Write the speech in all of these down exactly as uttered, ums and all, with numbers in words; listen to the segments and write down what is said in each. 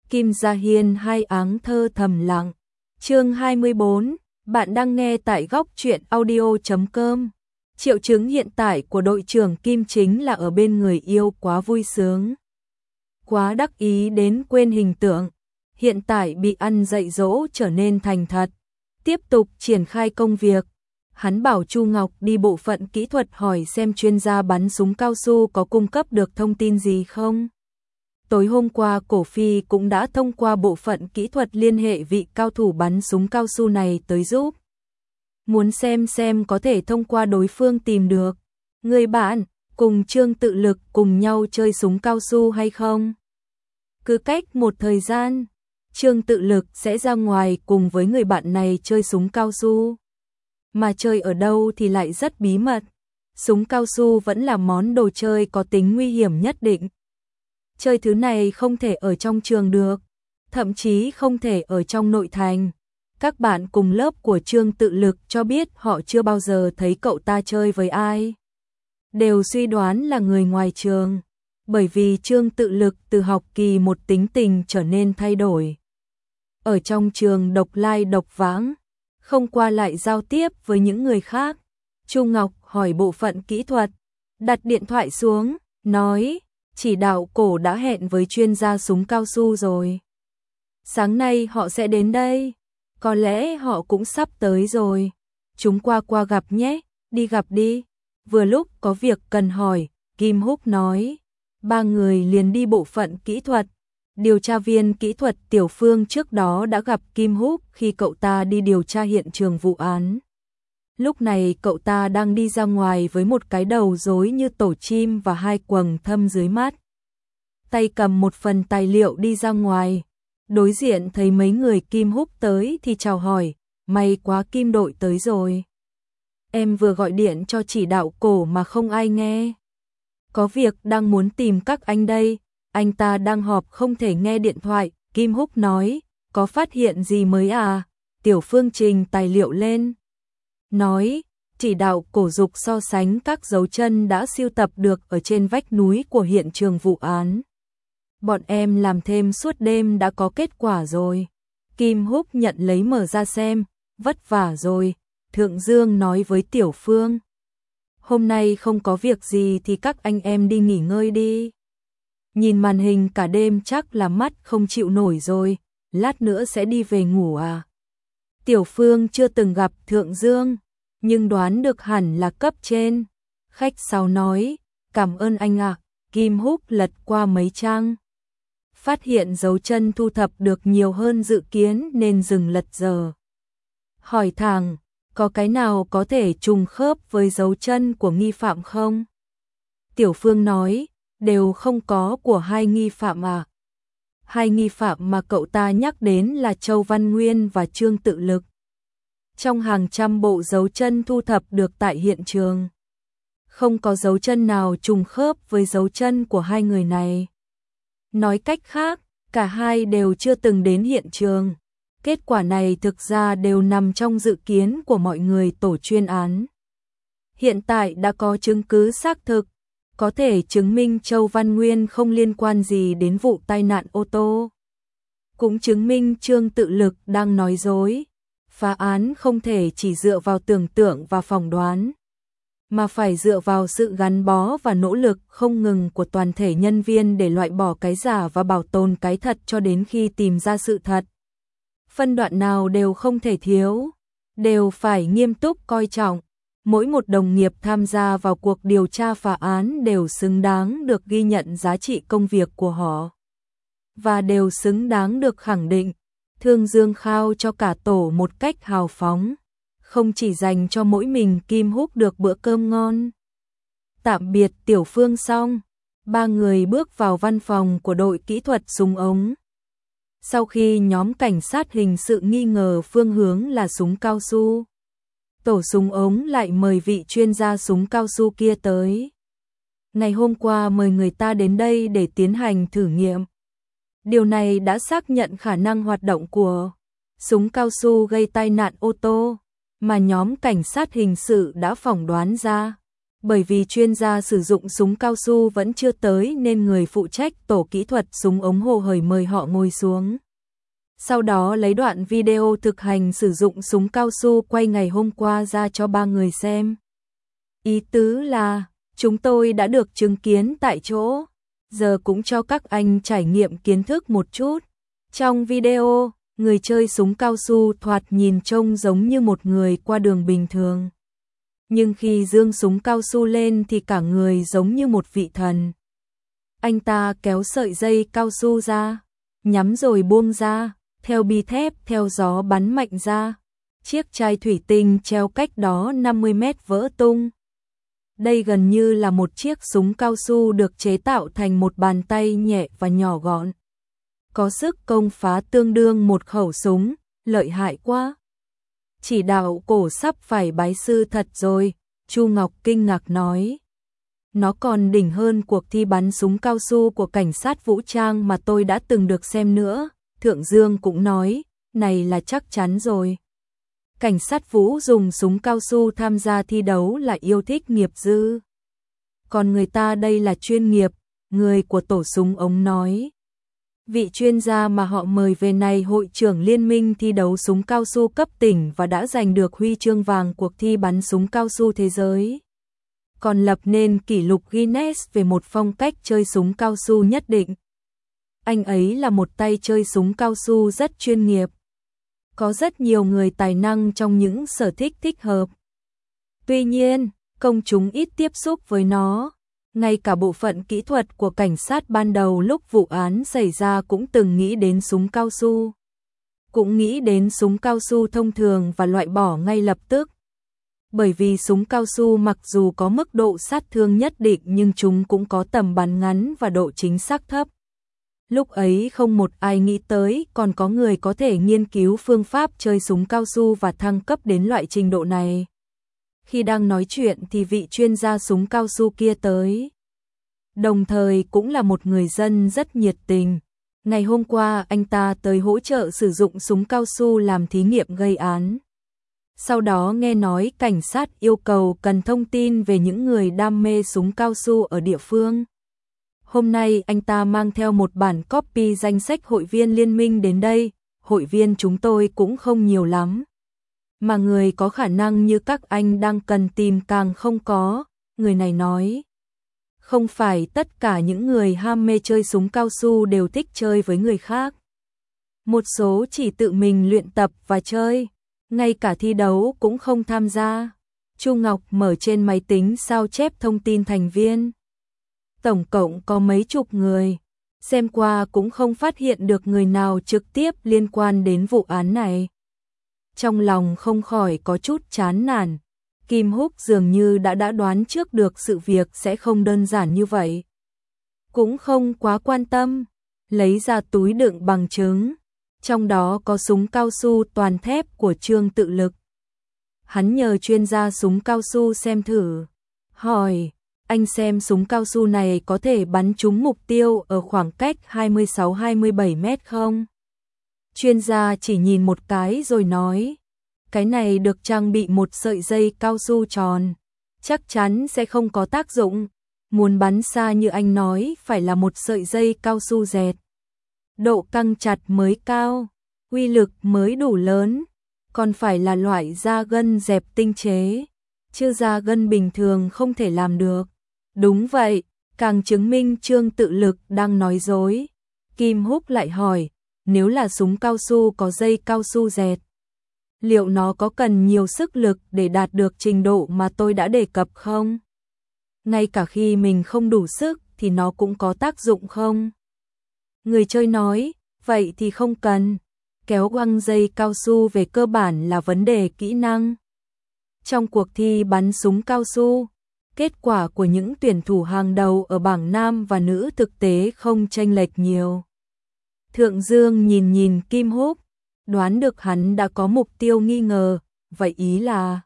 Kim Gia Hiên hai áng thơ thầm lặng. Chương hai mươi bốn, bạn đang nghe tại góc truyện audio chấm com. Triệu chứng hiện tại của đội trưởng Kim chính là ở bên người yêu quá vui sướng, quá đắc ý đến quên hình tượng. Hiện tại bị ăn dạy dỗ trở nên thành thật, tiếp tục triển khai công việc. Hắn bảo Chu Ngọc đi bộ phận kỹ thuật hỏi xem chuyên gia bắn súng cao su có cung cấp được thông tin gì không. Tối hôm qua Cổ Phi cũng đã thông qua bộ phận kỹ thuật liên hệ vị cao thủ bắn súng cao su này tới giúp. Muốn xem xem có thể thông qua đối phương tìm được người bạn cùng Trương Tự Lực cùng nhau chơi súng cao su hay không. Cứ cách một thời gian, Trương Tự Lực sẽ ra ngoài cùng với người bạn này chơi súng cao su. Mà chơi ở đâu thì lại rất bí mật. Súng cao su vẫn là món đồ chơi có tính nguy hiểm nhất định. Chơi thứ này không thể ở trong trường được, thậm chí không thể ở trong nội thành. Các bạn cùng lớp của Trương Tự Lực cho biết họ chưa bao giờ thấy cậu ta chơi với ai. Đều suy đoán là người ngoài trường, bởi vì Trương Tự Lực từ học kỳ một tính tình trở nên thay đổi. Ở trong trường độc lai độc vãng, không qua lại giao tiếp với những người khác. Chu Ngọc hỏi bộ phận kỹ thuật, đặt điện thoại xuống, nói, chỉ đạo Cổ đã hẹn với chuyên gia súng cao su rồi. Sáng nay họ sẽ đến đây, có lẽ họ cũng sắp tới rồi. Chúng qua qua gặp nhé, đi gặp đi. Vừa lúc có việc cần hỏi, Kim Húc nói. Ba người liền đi bộ phận kỹ thuật. Điều tra viên kỹ thuật Tiểu Phương trước đó đã gặp Kim Húc khi cậu ta đi điều tra hiện trường vụ án. Lúc này cậu ta đang đi ra ngoài với một cái đầu rối như tổ chim và hai quầng thâm dưới mắt. Tay cầm một phần tài liệu đi ra ngoài. Đối diện thấy mấy người Kim Húc tới thì chào hỏi, may quá Kim đội tới rồi. Em vừa gọi điện cho chỉ đạo Cổ mà không ai nghe. Có việc đang muốn tìm các anh đây, anh ta đang họp không thể nghe điện thoại. Kim Húc nói, có phát hiện gì mới à? Tiểu Phương trình tài liệu lên. Nói, chỉ đạo Cổ dục so sánh các dấu chân đã siêu tập được ở trên vách núi của hiện trường vụ án. Bọn em làm thêm suốt đêm đã có kết quả rồi. Kim Húc nhận lấy mở ra xem, vất vả rồi. Thượng Dương nói với Tiểu Phương, hôm nay không có việc gì thì các anh em đi nghỉ ngơi đi. Nhìn màn hình cả đêm chắc là mắt không chịu nổi rồi, lát nữa sẽ đi về ngủ à. Tiểu Phương chưa từng gặp Thượng Dương, nhưng đoán được hẳn là cấp trên. Khách sáo nói, cảm ơn anh ạ. Kim Húc lật qua mấy trang, phát hiện dấu chân thu thập được nhiều hơn dự kiến nên dừng lật giờ. Hỏi thẳng, có cái nào có thể trùng khớp với dấu chân của nghi phạm không? Tiểu Phương nói, đều không có của hai nghi phạm à. Hai nghi phạm mà cậu ta nhắc đến là Châu Văn Nguyên và Trương Tự Lực. Trong hàng trăm bộ dấu chân thu thập được tại hiện trường, không có dấu chân nào trùng khớp với dấu chân của hai người này. Nói cách khác, cả hai đều chưa từng đến hiện trường. Kết quả này thực ra đều nằm trong dự kiến của mọi người tổ chuyên án. Hiện tại đã có chứng cứ xác thực, có thể chứng minh Châu Văn Nguyên không liên quan gì đến vụ tai nạn ô tô. Cũng chứng minh Trương Tự Lực đang nói dối. Phá án không thể chỉ dựa vào tưởng tượng và phỏng đoán, mà phải dựa vào sự gắn bó và nỗ lực không ngừng của toàn thể nhân viên để loại bỏ cái giả và bảo tồn cái thật cho đến khi tìm ra sự thật. Phân đoạn nào đều không thể thiếu, đều phải nghiêm túc coi trọng. Mỗi một đồng nghiệp tham gia vào cuộc điều tra phá án đều xứng đáng được ghi nhận giá trị công việc của họ, và đều xứng đáng được khẳng định. Thương Dương khao cho cả tổ một cách hào phóng, không chỉ dành cho mỗi mình Kim Húc được bữa cơm ngon. Tạm biệt Tiểu Phương xong, ba người bước vào văn phòng của đội kỹ thuật súng ống. Sau khi nhóm cảnh sát hình sự nghi ngờ phương hướng là súng cao su, tổ súng ống lại mời vị chuyên gia súng cao su kia tới. Ngày hôm qua mời người ta đến đây để tiến hành thử nghiệm. Điều này đã xác nhận khả năng hoạt động của súng cao su gây tai nạn ô tô, mà nhóm cảnh sát hình sự đã phỏng đoán ra. Bởi vì chuyên gia sử dụng súng cao su vẫn chưa tới nên người phụ trách tổ kỹ thuật súng ống hồ hởi mời họ ngồi xuống. Sau đó lấy đoạn video thực hành sử dụng súng cao su quay ngày hôm qua ra cho ba người xem. Ý tứ là, chúng tôi đã được chứng kiến tại chỗ, giờ cũng cho các anh trải nghiệm kiến thức một chút. Trong video, người chơi súng cao su thoạt nhìn trông giống như một người qua đường bình thường. Nhưng khi giương súng cao su lên thì cả người giống như một vị thần. Anh ta kéo sợi dây cao su ra, nhắm rồi buông ra, theo bi thép theo gió bắn mạnh ra. Chiếc chai thủy tinh treo cách đó năm mươi mét vỡ tung. Đây gần như là một chiếc súng cao su được chế tạo thành một bàn tay nhẹ và nhỏ gọn. Có sức công phá tương đương một khẩu súng, lợi hại quá. Chỉ đạo cổ sắp phải bái sư thật rồi, Chu Ngọc kinh ngạc nói. Nó còn đỉnh hơn cuộc thi bắn súng cao su của cảnh sát vũ trang mà tôi đã từng được xem nữa. Thượng Dương cũng nói, này là chắc chắn rồi. Cảnh sát vũ dùng súng cao su tham gia thi đấu là yêu thích nghiệp dư. Còn người ta đây là chuyên nghiệp, người của tổ súng ống nói. Vị chuyên gia mà họ mời về này hội trưởng liên minh thi đấu súng cao su cấp tỉnh và đã giành được huy chương vàng cuộc thi bắn súng cao su thế giới. Còn lập nên kỷ lục Guinness về một phong cách chơi súng cao su nhất định. Anh ấy là một tay chơi súng cao su rất chuyên nghiệp. Có rất nhiều người tài năng trong những sở thích thích hợp. Tuy nhiên, công chúng ít tiếp xúc với nó. Ngay cả bộ phận kỹ thuật của cảnh sát ban đầu lúc vụ án xảy ra cũng từng nghĩ đến súng cao su. Cũng nghĩ đến súng cao su thông thường và loại bỏ ngay lập tức. Bởi vì súng cao su mặc dù có mức độ sát thương nhất định nhưng chúng cũng có tầm bắn ngắn và độ chính xác thấp. Lúc ấy không một ai nghĩ tới còn có người có thể nghiên cứu phương pháp chơi súng cao su và thăng cấp đến loại trình độ này. Khi đang nói chuyện thì vị chuyên gia súng cao su kia tới. Đồng thời cũng là một người dân rất nhiệt tình. Ngày hôm qua anh ta tới hỗ trợ sử dụng súng cao su làm thí nghiệm gây án. Sau đó nghe nói cảnh sát yêu cầu cần thông tin về những người đam mê súng cao su ở địa phương. Hôm nay anh ta mang theo một bản copy danh sách hội viên liên minh đến đây. Hội viên chúng tôi cũng không nhiều lắm. Mà người có khả năng như các anh đang cần tìm càng không có. Người này nói. Không phải tất cả những người ham mê chơi súng cao su đều thích chơi với người khác. Một số chỉ tự mình luyện tập và chơi. Ngay cả thi đấu cũng không tham gia. Chu Ngọc mở trên máy tính sao chép thông tin thành viên. Tổng cộng có mấy chục người. Xem qua cũng không phát hiện được người nào trực tiếp liên quan đến vụ án này. Trong lòng không khỏi có chút chán nản. Kim Húc dường như đã đã đoán trước được sự việc sẽ không đơn giản như vậy. Cũng không quá quan tâm. Lấy ra túi đựng bằng chứng. Trong đó có súng cao su toàn thép của Trương Tự Lực. Hắn nhờ chuyên gia súng cao su xem thử. Hỏi, anh xem súng cao su này có thể bắn trúng mục tiêu ở khoảng cách hai mươi sáu hai mươi bảy mét không? Chuyên gia chỉ nhìn một cái rồi nói, cái này được trang bị một sợi dây cao su tròn, chắc chắn sẽ không có tác dụng. Muốn bắn xa như anh nói phải là một sợi dây cao su dẹt. Độ căng chặt mới cao, uy lực mới đủ lớn, còn phải là loại da gân dẹp tinh chế, chứ da gân bình thường không thể làm được. Đúng vậy, càng chứng minh Trương Tự Lực đang nói dối. Kim Húc lại hỏi, nếu là súng cao su có dây cao su dẹt, liệu nó có cần nhiều sức lực để đạt được trình độ mà tôi đã đề cập không? Ngay cả khi mình không đủ sức thì nó cũng có tác dụng không? Người chơi nói, vậy thì không cần. Kéo quăng dây cao su về cơ bản là vấn đề kỹ năng. Trong cuộc thi bắn súng cao su, kết quả của những tuyển thủ hàng đầu ở bảng nam và nữ thực tế không chênh lệch nhiều. Thượng Dương nhìn nhìn Kim Húc, đoán được hắn đã có mục tiêu nghi ngờ, vậy ý là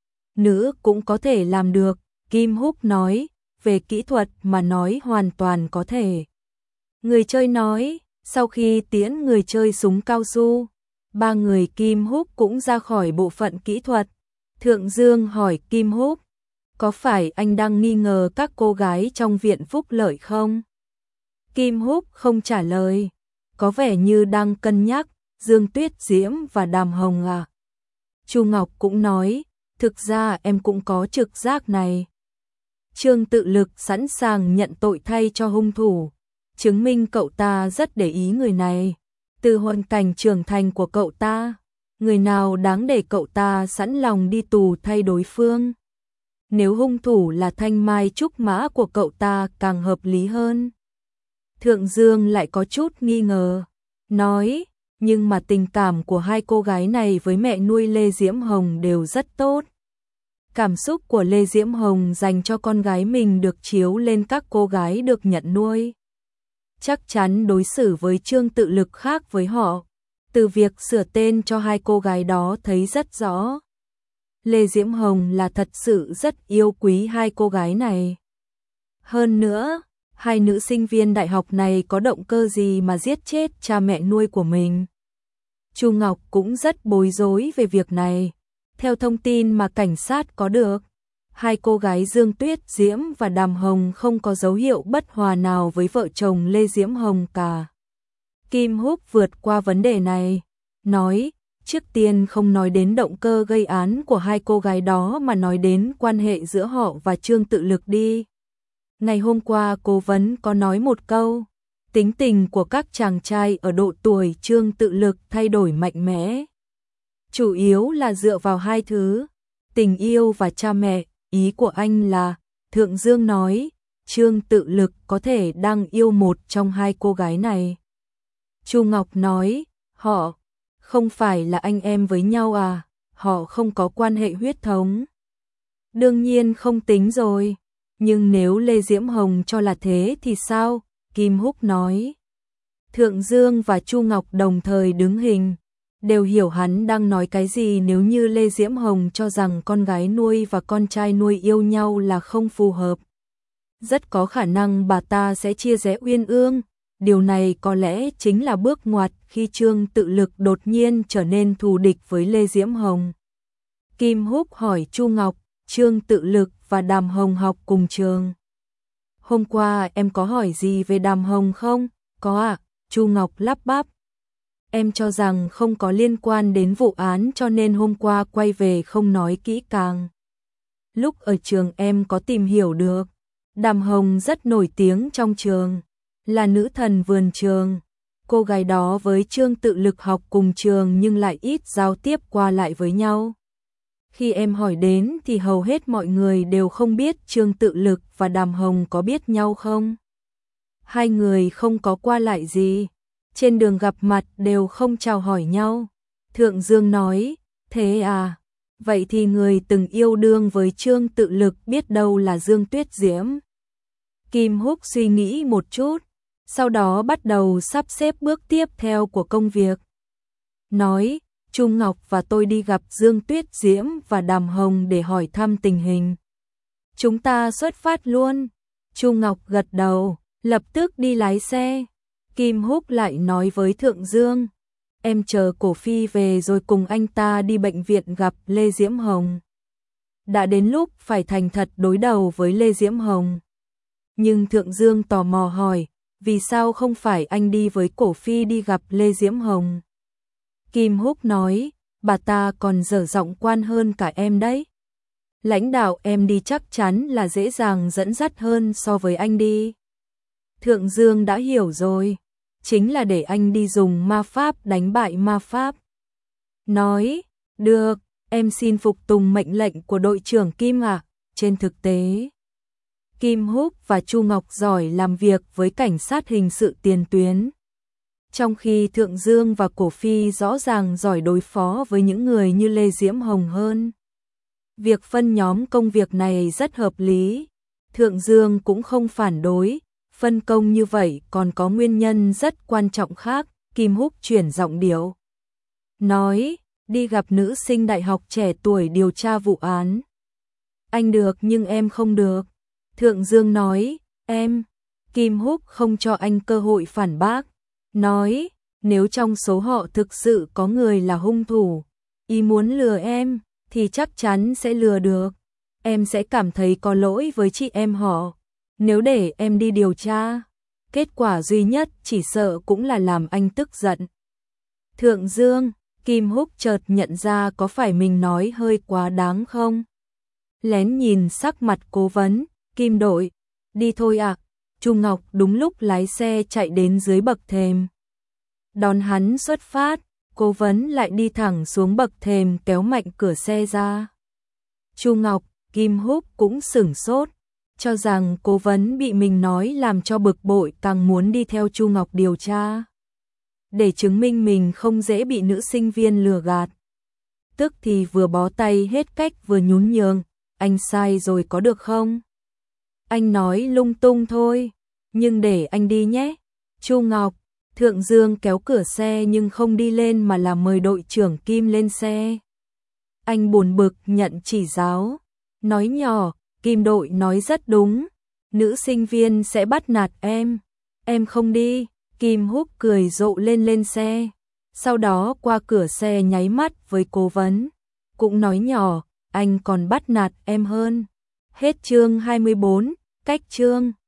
nữ cũng có thể làm được. Kim Húc nói, về kỹ thuật mà nói hoàn toàn có thể. Người chơi nói, sau khi tiễn người chơi súng cao su, ba người Kim Húc cũng ra khỏi bộ phận kỹ thuật. Thượng Dương hỏi Kim Húc, Có phải anh đang nghi ngờ các cô gái trong viện phúc lợi không? Kim Húc không trả lời, có vẻ như đang cân nhắc, Dương Tuyết Diễm và Đàm Hồng à. Chu Ngọc cũng nói, thực ra em cũng có trực giác này. Trương Tự Lực sẵn sàng nhận tội thay cho hung thủ, chứng minh cậu ta rất để ý người này. Từ hoàn cảnh trưởng thành của cậu ta, người nào đáng để cậu ta sẵn lòng đi tù thay đối phương. Nếu hung thủ là thanh mai trúc mã của cậu ta càng hợp lý hơn. Thượng Dương lại có chút nghi ngờ, nói, nhưng mà tình cảm của hai cô gái này với mẹ nuôi Lê Diễm Hồng đều rất tốt. Cảm xúc của Lê Diễm Hồng dành cho con gái mình được chiếu lên các cô gái được nhận nuôi. Chắc chắn đối xử với Trương Tự Lực khác với họ. Từ việc sửa tên cho hai cô gái đó thấy rất rõ. Lê Diễm Hồng là thật sự rất yêu quý hai cô gái này. Hơn nữa, hai nữ sinh viên đại học này có động cơ gì mà giết chết cha mẹ nuôi của mình? Chu Ngọc cũng rất bối rối về việc này. Theo thông tin mà cảnh sát có được, hai cô gái Dương Tuyết Diễm và Đàm Hồng không có dấu hiệu bất hòa nào với vợ chồng Lê Diễm Hồng cả. Kim Húc vượt qua vấn đề này, nói, trước tiên không nói đến động cơ gây án của hai cô gái đó mà nói đến quan hệ giữa họ và Trương Tự Lực đi. Ngày hôm qua cố vấn có nói một câu, tính tình của các chàng trai ở độ tuổi Trương Tự Lực thay đổi mạnh mẽ. Chủ yếu là dựa vào hai thứ, tình yêu và cha mẹ. Ý của anh là, Thượng Dương nói, Trương Tự Lực có thể đang yêu một trong hai cô gái này. Chu Ngọc nói, họ không phải là anh em với nhau à, họ không có quan hệ huyết thống. Đương nhiên không tính rồi, nhưng nếu Lê Diễm Hồng cho là thế thì sao? Kim Húc nói. Thượng Dương và Chu Ngọc đồng thời đứng hình, đều hiểu hắn đang nói cái gì. Nếu như Lê Diễm Hồng cho rằng con gái nuôi và con trai nuôi yêu nhau là không phù hợp, rất có khả năng bà ta sẽ chia rẽ Uyên Ương. Điều này có lẽ chính là bước ngoặt khi Trương Tự Lực đột nhiên trở nên thù địch với Lê Diễm Hồng. Kim Húc hỏi Chu Ngọc, Trương Tự Lực và Đàm Hồng học cùng trường. Hôm qua em có hỏi gì về Đàm Hồng không? Có ạ, à? Chu Ngọc lắp bắp. Em cho rằng không có liên quan đến vụ án cho nên hôm qua quay về không nói kỹ càng. Lúc ở trường em có tìm hiểu được, Đàm Hồng rất nổi tiếng trong trường, là nữ thần vườn trường. Cô gái đó với Trương Tự Lực học cùng trường nhưng lại ít giao tiếp qua lại với nhau. Khi em hỏi đến thì hầu hết mọi người đều không biết Trương Tự Lực và Đàm Hồng có biết nhau không. Hai người không có qua lại gì, trên đường gặp mặt đều không chào hỏi nhau. Thượng Dương nói, thế à, vậy thì người từng yêu đương với Trương Tự Lực biết đâu là Dương Tuyết Diễm. Kim Húc suy nghĩ một chút, sau đó bắt đầu sắp xếp bước tiếp theo của công việc. Nói, Chu Ngọc và tôi đi gặp Dương Tuyết Diễm và Đàm Hồng để hỏi thăm tình hình. Chúng ta xuất phát luôn. Chu Ngọc gật đầu, lập tức đi lái xe. Kim Húc lại nói với Thượng Dương, em chờ Cổ Phi về rồi cùng anh ta đi bệnh viện gặp Lê Diễm Hồng. Đã đến lúc phải thành thật đối đầu với Lê Diễm Hồng. Nhưng Thượng Dương tò mò hỏi, vì sao không phải anh đi với Cổ Phi đi gặp Lê Diễm Hồng? Kim Húc nói, bà ta còn dở giọng quan hơn cả em đấy. Lãnh đạo em đi chắc chắn là dễ dàng dẫn dắt hơn so với anh đi. Thượng Dương đã hiểu rồi, chính là để anh đi dùng ma pháp đánh bại ma pháp. Nói, được, em xin phục tùng mệnh lệnh của đội trưởng Kim ạ. Trên thực tế, Kim Húc và Chu Ngọc giỏi làm việc với cảnh sát hình sự tiền tuyến. Trong khi Thượng Dương và Cổ Phi rõ ràng giỏi đối phó với những người như Lê Diễm Hồng hơn. Việc phân nhóm công việc này rất hợp lý. Thượng Dương cũng không phản đối. Phân công như vậy còn có nguyên nhân rất quan trọng khác. Kim Húc chuyển giọng điệu, nói, đi gặp nữ sinh đại học trẻ tuổi điều tra vụ án. Anh được nhưng em không được. Thượng Dương nói, em. Kim Húc không cho anh cơ hội phản bác. Nói, nếu trong số họ thực sự có người là hung thủ, ý muốn lừa em, thì chắc chắn sẽ lừa được. em sẽ cảm thấy có lỗi với chị em họ. Nếu để em đi điều tra, kết quả duy nhất chỉ sợ cũng là làm anh tức giận. Thượng Dương, Kim Húc chợt nhận ra có phải mình nói hơi quá đáng không? Lén nhìn sắc mặt Cố Vấn, Kim đội, đi thôi ạ. À. Chu Ngọc đúng lúc lái xe chạy đến dưới bậc thềm. Đón hắn xuất phát, Cố Vấn lại đi thẳng xuống bậc thềm kéo mạnh cửa xe ra. Chu Ngọc, Kim Húc cũng sửng sốt, cho rằng Cố Vấn bị mình nói làm cho bực bội, càng muốn đi theo Chu Ngọc điều tra. Để chứng minh mình không dễ bị nữ sinh viên lừa gạt. Tức thì vừa bó tay hết cách vừa nhún nhường, anh sai rồi có được không? Anh nói lung tung thôi, nhưng để anh đi nhé. Chu Ngọc, Thượng Dương kéo cửa xe nhưng không đi lên mà là mời đội trưởng Kim lên xe. Anh buồn bực nhận chỉ giáo, nói nhỏ, Kim đội nói rất đúng, nữ sinh viên sẽ bắt nạt em, em không đi. Kim Húc cười rộ lên lên xe, sau đó qua cửa xe nháy mắt với Cố Vấn, cũng nói nhỏ, anh còn bắt nạt em hơn. Hết chương hai mươi bốn, cách chương.